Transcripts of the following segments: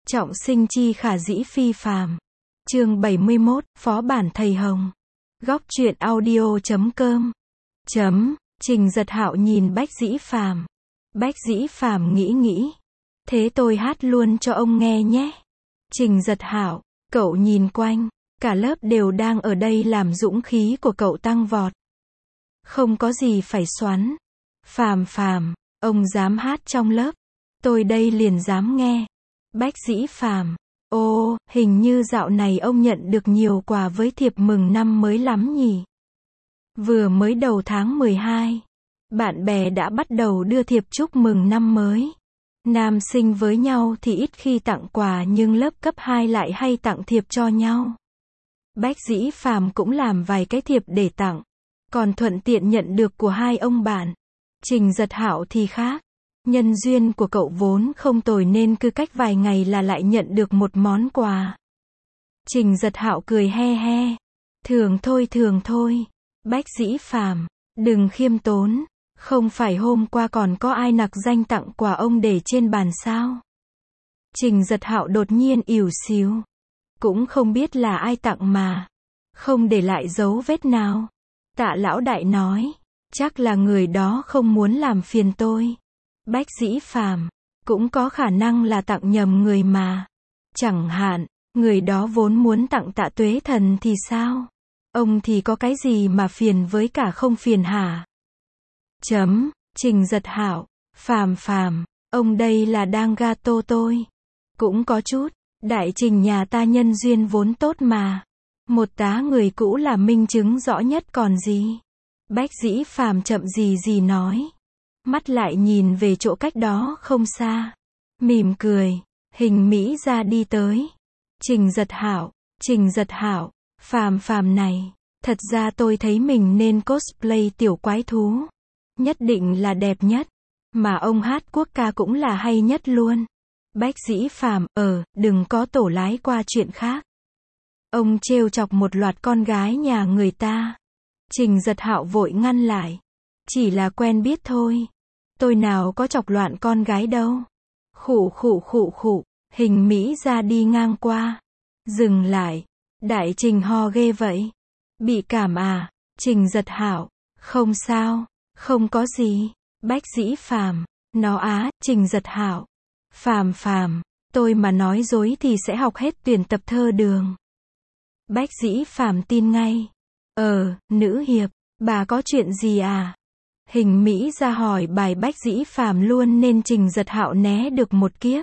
Trọng sinh chi khả dĩ phi phàm. Chương 71, Phó bản thầy Hồng. Góc truyện audio.com. Trình Giật Hạo nhìn Bách Dĩ Phàm. Bách Dĩ Phàm nghĩ. Thế tôi hát luôn cho ông nghe nhé. Trình Giật Hạo, cậu nhìn quanh, cả lớp đều đang ở đây làm dũng khí của cậu tăng vọt. Không có gì phải xoắn. Phàm, ông dám hát trong lớp. Tôi đây liền dám nghe. Bách Dĩ Phàm, ô, hình như dạo này ông nhận được nhiều quà với thiệp mừng năm mới lắm nhỉ. Vừa mới đầu tháng 12, bạn bè đã bắt đầu đưa thiệp chúc mừng năm mới. Nam sinh với nhau thì ít khi tặng quà nhưng lớp cấp 2 lại hay tặng thiệp cho nhau. Bách Dĩ Phàm cũng làm vài cái thiệp để tặng, còn thuận tiện nhận được của hai ông bạn. Trình Giật Hạo thì khác. Nhân duyên của cậu vốn không tồi nên cứ cách vài ngày là lại nhận được một món quà. Trình Giật Hạo cười he he. Thường thôi. Bách Dĩ Phàm, đừng khiêm tốn. Không phải hôm qua còn có ai nặc danh tặng quà ông để trên bàn sao? Trình Giật Hạo đột nhiên ỉu xìu. Cũng không biết là ai tặng mà. Không để lại dấu vết nào. Tạ lão đại nói. Chắc là người đó không muốn làm phiền tôi. Bách Dĩ Phàm, cũng có khả năng là tặng nhầm người mà. Chẳng hạn, người đó vốn muốn tặng Tạ Tuế Thần thì sao? Ông thì có cái gì mà phiền với cả không phiền hả? Trình Giật Hạo, Phàm, ông đây là đang gato tôi. Cũng có chút, đại Trình nhà ta nhân duyên vốn tốt mà. Một tá người cũ là minh chứng rõ nhất còn gì. Bách Dĩ Phàm chậm gì nói. Mắt lại nhìn về chỗ cách đó không xa. Mỉm cười. Hình Mỹ ra đi tới. Trình Giật Hạo, Phàm này. Thật ra tôi thấy mình nên cosplay tiểu quái thú. Nhất định là đẹp nhất. Mà ông hát quốc ca cũng là hay nhất luôn. Bách Dĩ Phàm, đừng có tổ lái qua chuyện khác. Ông trêu chọc một loạt con gái nhà người ta. Trình Giật Hạo vội ngăn lại. Chỉ là quen biết thôi. Tôi nào có chọc loạn con gái đâu. Khụ. Hình Mỹ ra đi ngang qua. Dừng lại. Đại Trình ho ghê vậy. Bị cảm à? Trình Giật Hạo. Không sao. Không có gì. Bách Dĩ Phàm. Nó á, Trình Giật Hạo. Phàm. Tôi mà nói dối thì sẽ học hết tuyển tập thơ đường. Bách Dĩ Phàm tin ngay. Nữ hiệp. Bà có chuyện gì à? Hình Mỹ ra hỏi bài Bách Dĩ Phàm luôn nên Trình Giật Hạo né được một kiếp.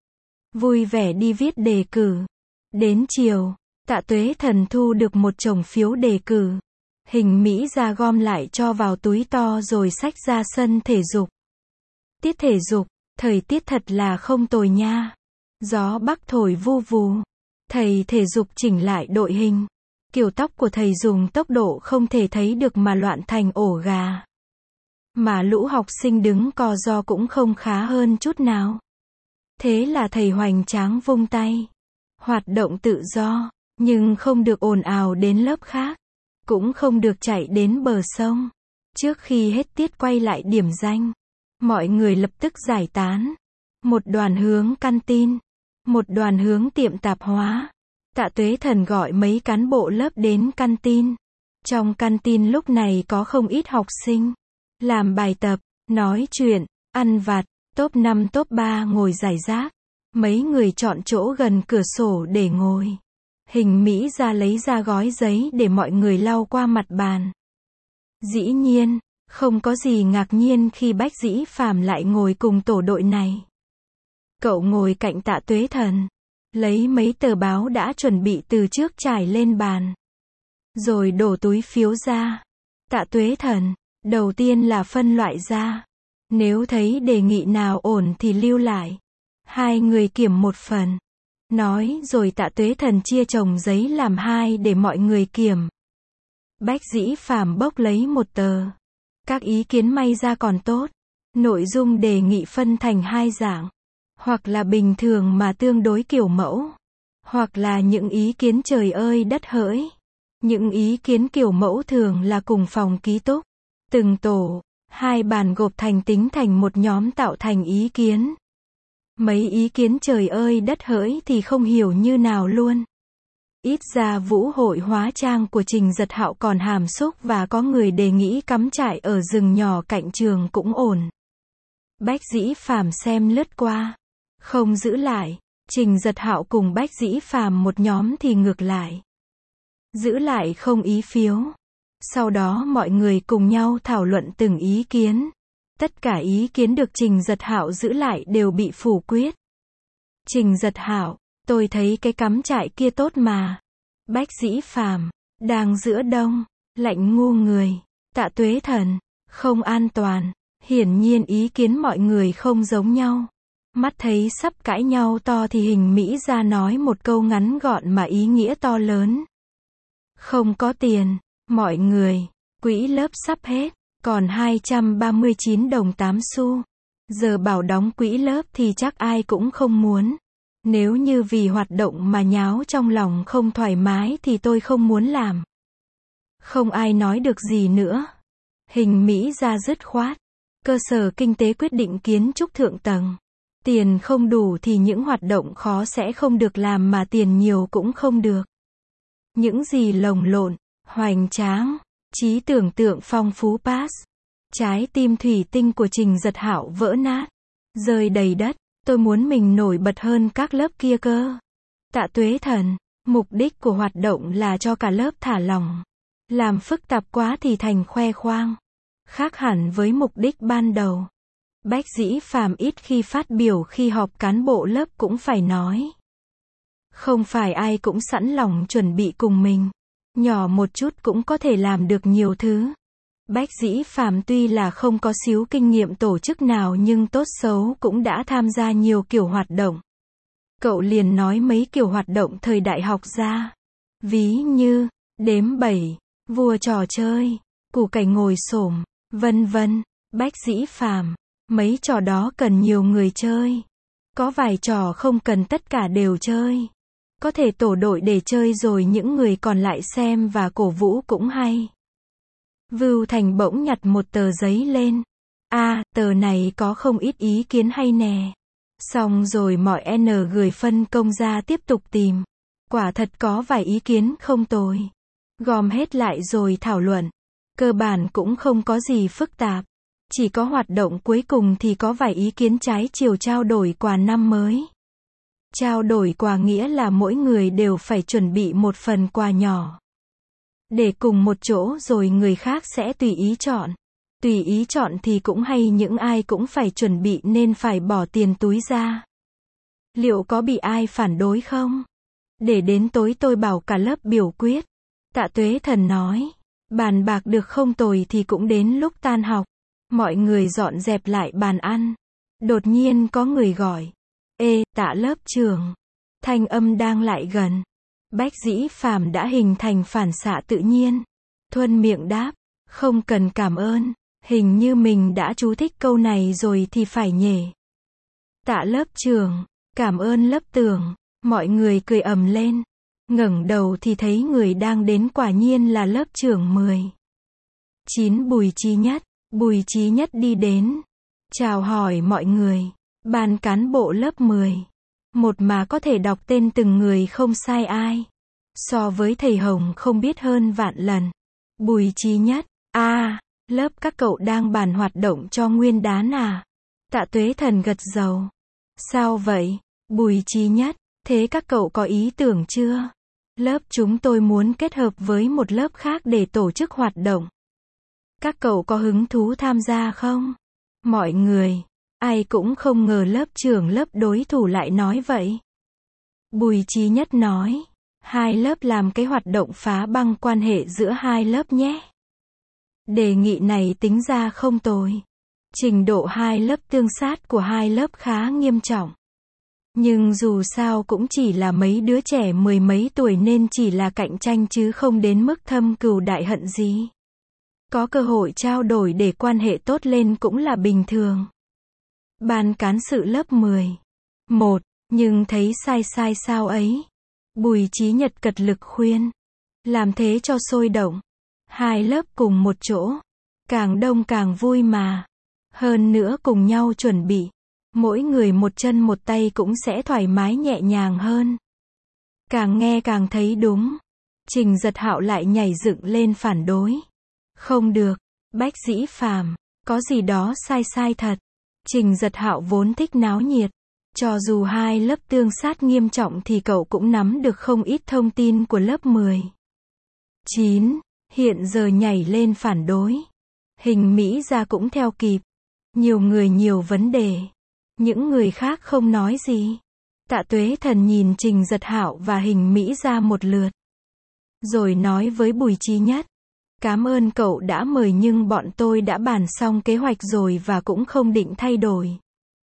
Vui vẻ đi viết đề cử. Đến chiều, Tạ Tuế Thần thu được một chồng phiếu đề cử. Hình Mỹ ra gom lại cho vào túi to rồi xách ra sân thể dục. Tiết thể dục, thời tiết thật là không tồi nha. Gió bắc thổi vu vù. Thầy thể dục chỉnh lại đội hình. Kiểu tóc của thầy dùng tốc độ không thể thấy được mà loạn thành ổ gà. Mà lũ học sinh đứng co ro cũng không khá hơn chút nào. Thế là thầy hoành tráng vung tay. Hoạt động tự do, nhưng không được ồn ào đến lớp khác. Cũng không được chạy đến bờ sông. Trước khi hết tiết quay lại điểm danh. Mọi người lập tức giải tán. Một đoàn hướng căn tin. Một đoàn hướng tiệm tạp hóa. Tạ Tuế Thần gọi mấy cán bộ lớp đến căn tin. Trong căn tin lúc này có không ít học sinh. Làm bài tập, nói chuyện, ăn vặt, top 5 top 3 ngồi rải rác. Mấy người chọn chỗ gần cửa sổ để ngồi. Hình Mỹ ra lấy ra gói giấy để mọi người lau qua mặt bàn. Dĩ nhiên, không có gì ngạc nhiên khi Bách Dĩ Phàm lại ngồi cùng tổ đội này. Cậu ngồi cạnh Tạ Tuế Thần. Lấy mấy tờ báo đã chuẩn bị từ trước trải lên bàn. Rồi đổ túi phiếu ra. Tạ Tuế Thần, đầu tiên là phân loại ra. Nếu thấy đề nghị nào ổn thì lưu lại. Hai người kiểm một phần. Nói rồi Tạ Tuế Thần chia chồng giấy làm hai để mọi người kiểm. Bách Dĩ Phàm bốc lấy một tờ. Các ý kiến may ra còn tốt. Nội dung đề nghị phân thành hai dạng. Hoặc là bình thường mà tương đối kiểu mẫu. Hoặc là những ý kiến trời ơi đất hỡi. Những ý kiến kiểu mẫu thường là cùng phòng ký túc. Từng tổ, hai bàn gộp thành tính thành một nhóm tạo thành ý kiến. Mấy ý kiến trời ơi đất hỡi thì không hiểu như nào luôn. Ít ra vũ hội hóa trang của Trình Giật Hạo còn hàm xúc và có người đề nghị cắm trại ở rừng nhỏ cạnh trường cũng ổn. Bách Dĩ Phàm xem lướt qua, không giữ lại. Trình Giật Hạo cùng Bách Dĩ Phàm một nhóm thì ngược lại. Giữ lại không ý phiếu. Sau đó mọi người cùng nhau thảo luận từng ý kiến. Tất cả ý kiến được Trình Giật Hạo giữ lại đều bị phủ quyết. Trình Giật Hạo, tôi thấy cái cắm trại kia tốt mà. Bách Dĩ Phàm, đang giữa đông, lạnh ngu người. Tạ Tuế Thần, không an toàn. Hiển nhiên ý kiến mọi người không giống nhau. Mắt thấy sắp cãi nhau to thì Hình Mỹ ra nói một câu ngắn gọn mà ý nghĩa to lớn. Không có tiền, mọi người, quỹ lớp sắp hết, còn 239 đồng 8 xu. Giờ bảo đóng quỹ lớp thì chắc ai cũng không muốn. Nếu như vì hoạt động mà nháo trong lòng không thoải mái thì tôi không muốn làm. Không ai nói được gì nữa. Hình Mỹ ra dứt khoát. Cơ sở kinh tế quyết định kiến trúc thượng tầng. Tiền không đủ thì những hoạt động khó sẽ không được làm mà tiền nhiều cũng không được. Những gì lồng lộn, hoành tráng, trí tưởng tượng phong phú pass. Trái tim thủy tinh của Trình Giật Hạo vỡ nát, rơi đầy đất. Tôi muốn mình nổi bật hơn các lớp kia cơ. Tạ Tuế Thần, mục đích của hoạt động là cho cả lớp thả lỏng. Làm phức tạp quá thì thành khoe khoang. Khác hẳn với mục đích ban đầu. Bách Dĩ Phàm ít khi phát biểu khi họp cán bộ lớp cũng phải nói. Không phải ai cũng sẵn lòng chuẩn bị cùng mình. Nhỏ một chút cũng có thể làm được nhiều thứ. Bách Dĩ Phàm tuy là không có xíu kinh nghiệm tổ chức nào nhưng tốt xấu cũng đã tham gia nhiều kiểu hoạt động. Cậu liền nói mấy kiểu hoạt động thời đại học ra. Ví như, đếm bẩy, vua trò chơi, củ cải ngồi xổm, vân vân. Bách Dĩ Phàm, mấy trò đó cần nhiều người chơi. Có vài trò không cần tất cả đều chơi. Có thể tổ đội để chơi rồi những người còn lại xem và cổ vũ cũng hay. Vưu Thành bỗng nhặt một tờ giấy lên. Tờ này có không ít ý kiến hay nè. Xong rồi mọi N gửi phân công ra tiếp tục tìm. Quả thật có vài ý kiến không tồi. Gom hết lại rồi thảo luận. Cơ bản cũng không có gì phức tạp. Chỉ có hoạt động cuối cùng thì có vài ý kiến trái chiều trao đổi quà năm mới. Trao đổi quà nghĩa là mỗi người đều phải chuẩn bị một phần quà nhỏ. Để cùng một chỗ rồi người khác sẽ tùy ý chọn. Tùy ý chọn thì cũng hay những ai cũng phải chuẩn bị nên phải bỏ tiền túi ra. Liệu có bị ai phản đối không? Để đến tối tôi bảo cả lớp biểu quyết. Tạ Tuế Thần nói. Bàn bạc được không tồi thì cũng đến lúc tan học. Mọi người dọn dẹp lại bàn ăn. Đột nhiên có người gọi. Ê, Tạ lớp trưởng. Thanh âm đang lại gần. Bách Dĩ Phàm đã hình thành phản xạ tự nhiên. Thuận miệng đáp. Không cần cảm ơn. Hình như mình đã chú thích câu này rồi thì phải nhể. Tạ lớp trưởng. Cảm ơn lớp trưởng. Mọi người cười ầm lên. Ngẩng đầu thì thấy người đang đến quả nhiên là lớp trưởng 10. 9 Bùi Chí Nhất. Bùi Chí Nhất đi đến. Chào hỏi mọi người. Ban cán bộ lớp 10. Một mà có thể đọc tên từng người không sai ai. So với thầy Hồng không biết hơn vạn lần. Bùi Chí Nhất. Lớp các cậu đang bàn hoạt động cho nguyên đán à? Tạ Tuế Thần gật đầu. Sao vậy? Bùi Chí Nhất. Thế các cậu có ý tưởng chưa? Lớp chúng tôi muốn kết hợp với một lớp khác để tổ chức hoạt động. Các cậu có hứng thú tham gia không? Mọi người. Ai cũng không ngờ lớp trưởng lớp đối thủ lại nói vậy. Bùi Chí Nhất nói. Hai lớp làm cái hoạt động phá băng quan hệ giữa hai lớp nhé. Đề nghị này tính ra không tồi. Trình độ hai lớp tương sát của hai lớp khá nghiêm trọng. Nhưng dù sao cũng chỉ là mấy đứa trẻ mười mấy tuổi nên chỉ là cạnh tranh chứ không đến mức thâm cừu đại hận gì. Có cơ hội trao đổi để quan hệ tốt lên cũng là bình thường. Ban cán sự lớp 10. 1. Nhưng thấy sai sao ấy. Bùi Chí Nhật cật lực khuyên. Làm thế cho sôi động. Hai lớp cùng một chỗ. Càng đông càng vui mà. Hơn nữa cùng nhau chuẩn bị. Mỗi người một chân một tay cũng sẽ thoải mái nhẹ nhàng hơn. Càng nghe càng thấy đúng. Trình Giật Hạo lại nhảy dựng lên phản đối. Không được, Bách Dĩ Phàm, có gì đó sai sai thật. Trình Giật Hạo vốn thích náo nhiệt. Cho dù hai lớp tương sát nghiêm trọng thì cậu cũng nắm được không ít thông tin của lớp 9. Hiện giờ nhảy lên phản đối. Hình Mỹ Gia cũng theo kịp. Nhiều người nhiều vấn đề. Những người khác không nói gì. Tạ Tuế Thần nhìn Trình Giật Hạo và Hình Mỹ Gia một lượt. Rồi nói với Bùi Chí Nhất. Cảm ơn cậu đã mời nhưng bọn tôi đã bàn xong kế hoạch rồi và cũng không định thay đổi.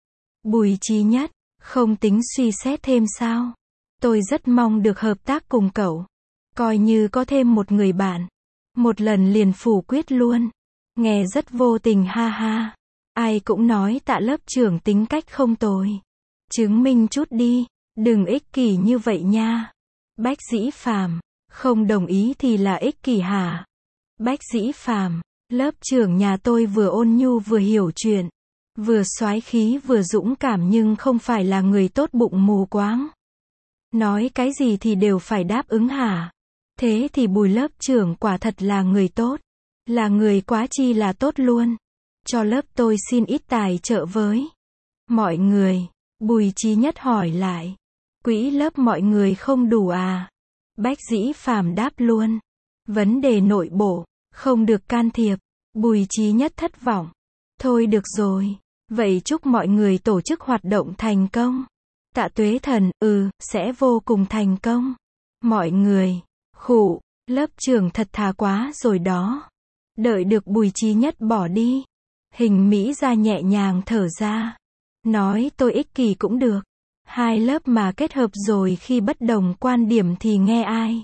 Bùi Chí Nhất, không tính suy xét thêm sao? Tôi rất mong được hợp tác cùng cậu. Coi như có thêm một người bạn. Một lần liền phủ quyết luôn. Nghe rất vô tình ha ha. Ai cũng nói Tạ lớp trưởng tính cách không tồi. Chứng minh chút đi, đừng ích kỷ như vậy nha. Bách Dĩ Phàm, không đồng ý thì là ích kỷ hả? Bách Dĩ Phàm, lớp trưởng nhà tôi vừa ôn nhu vừa hiểu chuyện, vừa soái khí vừa dũng cảm nhưng không phải là người tốt bụng mù quáng. Nói cái gì thì đều phải đáp ứng hả? Thế thì Bùi lớp trưởng quả thật là người tốt. Là người quá chi là tốt luôn. Cho lớp tôi xin ít tài trợ với mọi người. Bùi Chí Nhất hỏi lại. Quỹ lớp mọi người không đủ à? Bách Dĩ Phàm đáp luôn. Vấn đề nội bộ, không được can thiệp. Bùi Chí Nhất thất vọng. Thôi được rồi. Vậy chúc mọi người tổ chức hoạt động thành công. Tạ Tuế Thần, sẽ vô cùng thành công. Mọi người, khụ, lớp trưởng thật thà quá rồi đó. Đợi được Bùi Chí Nhất bỏ đi. Hình Mỹ Gia nhẹ nhàng thở ra. Nói tôi ích kỷ cũng được. Hai lớp mà kết hợp rồi khi bất đồng quan điểm thì nghe ai?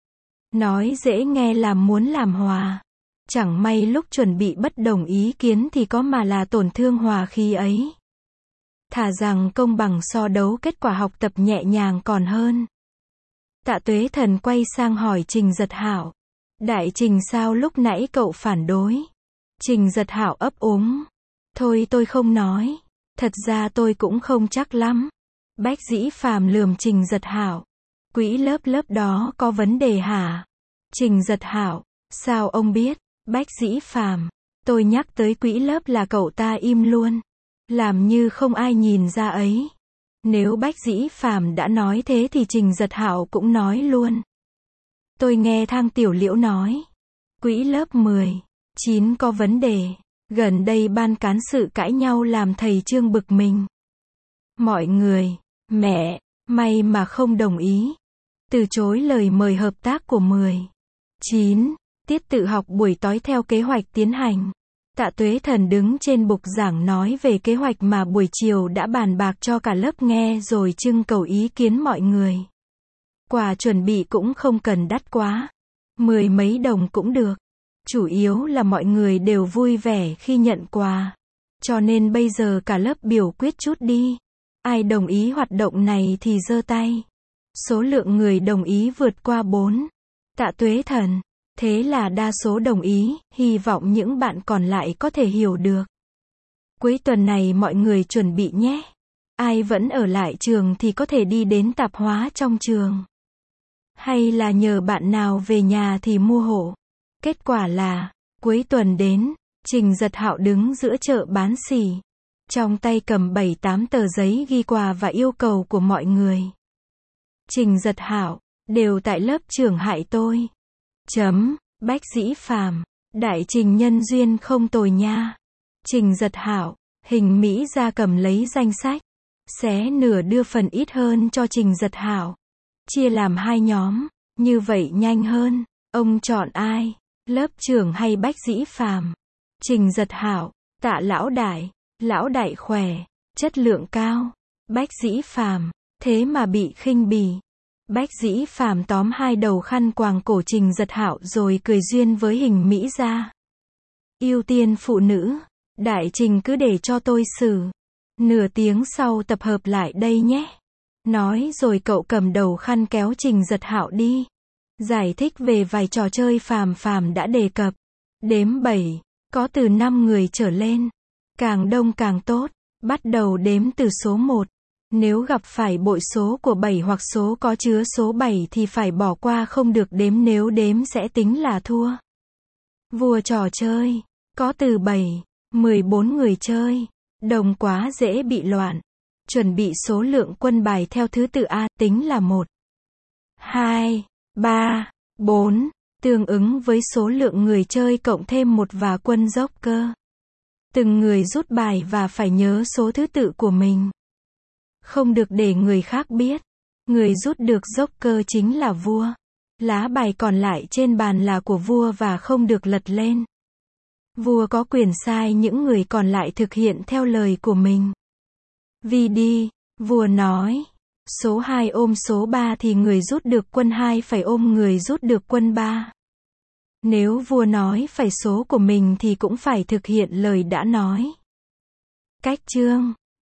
Nói dễ nghe làm muốn làm hòa. Chẳng may lúc chuẩn bị bất đồng ý kiến thì có mà là tổn thương hòa khí ấy. Thà rằng công bằng so đấu kết quả học tập nhẹ nhàng còn hơn. Tạ Tuế Thần quay sang hỏi Trình Giật Hạo. Đại Trình sao lúc nãy cậu phản đối? Trình Giật Hạo ấp úng. Thôi tôi không nói. Thật ra tôi cũng không chắc lắm. Bách Dĩ Phàm lườm Trình Giật Hạo. Quỹ lớp đó có vấn đề hả? Trình Giật Hạo, sao ông biết? Bách Dĩ Phàm, tôi nhắc tới quỹ lớp là cậu ta im luôn. Làm như không ai nhìn ra ấy. Nếu Bách Dĩ Phàm đã nói thế thì Trình Giật Hạo cũng nói luôn. Tôi nghe Thang Tiểu Liễu nói. Quỹ lớp 9 có vấn đề. Gần đây ban cán sự cãi nhau làm thầy Trương bực mình. Mọi người, mẹ, may mà không đồng ý. Từ chối lời mời hợp tác của 9. Tiết tự học buổi tối theo kế hoạch tiến hành. Tạ Tuế Thần đứng trên bục giảng nói về kế hoạch mà buổi chiều đã bàn bạc cho cả lớp nghe rồi trưng cầu ý kiến mọi người. Quà chuẩn bị cũng không cần đắt quá. 10 mấy đồng cũng được. Chủ yếu là mọi người đều vui vẻ khi nhận quà. Cho nên bây giờ cả lớp biểu quyết chút đi. Ai đồng ý hoạt động này thì giơ tay. Số lượng người đồng ý vượt qua 4. Tạ Tuế Thần. Thế là đa số đồng ý, hy vọng những bạn còn lại có thể hiểu được. Cuối tuần này mọi người chuẩn bị nhé. Ai vẫn ở lại trường thì có thể đi đến tạp hóa trong trường. Hay là nhờ bạn nào về nhà thì mua hộ. Kết quả là, cuối tuần đến, Trình Giật Hạo đứng giữa chợ bán xỉ. Trong tay cầm 7-8 tờ giấy ghi quà và yêu cầu của mọi người. Trình Giật Hạo, đều tại lớp trưởng hại tôi. Bách Dĩ Phàm, Đại Trình nhân duyên không tồi nha. Trình Giật Hạo, Hình Mỹ Gia cầm lấy danh sách. Xé nửa đưa phần ít hơn cho Trình Giật Hạo. Chia làm 2 nhóm, như vậy nhanh hơn. Ông chọn ai? Lớp trưởng hay Bách Dĩ Phàm? Trình Giật Hạo, Tạ lão đại khỏe, chất lượng cao. Bách Dĩ Phàm, thế mà bị khinh bỉ. Bách Dĩ Phàm tóm 2 đầu khăn quàng cổ Trình Giật Hạo rồi cười duyên với Hình Mỹ Gia. Ưu tiên phụ nữ, Đại Trình cứ để cho tôi xử. Nửa tiếng sau tập hợp lại đây nhé. Nói rồi cậu cầm đầu khăn kéo Trình Giật Hạo đi. Giải thích về vài trò chơi Phàm đã đề cập. Đếm 7, có từ 5 người trở lên. Càng đông càng tốt. Bắt đầu đếm từ số 1. Nếu gặp phải bội số của 7 hoặc số có chứa số 7 thì phải bỏ qua, không được đếm, nếu đếm sẽ tính là thua. Vua trò chơi. Có từ 7, 14 người chơi. Đồng quá dễ bị loạn. Chuẩn bị số lượng quân bài theo thứ tự A, tính là 1, 2, 3, 4, tương ứng với số lượng người chơi cộng thêm 1 và quân Joker. Từng người rút bài và phải nhớ số thứ tự của mình. Không được để người khác biết. Người rút được Joker chính là vua. Lá bài còn lại trên bàn là của vua và không được lật lên. Vua có quyền sai những người còn lại thực hiện theo lời của mình. Vì đi, vua nói, số 2 ôm số 3 thì người rút được quân 2 phải ôm người rút được quân 3. Nếu vua nói phải số của mình thì cũng phải thực hiện lời đã nói. Cách chương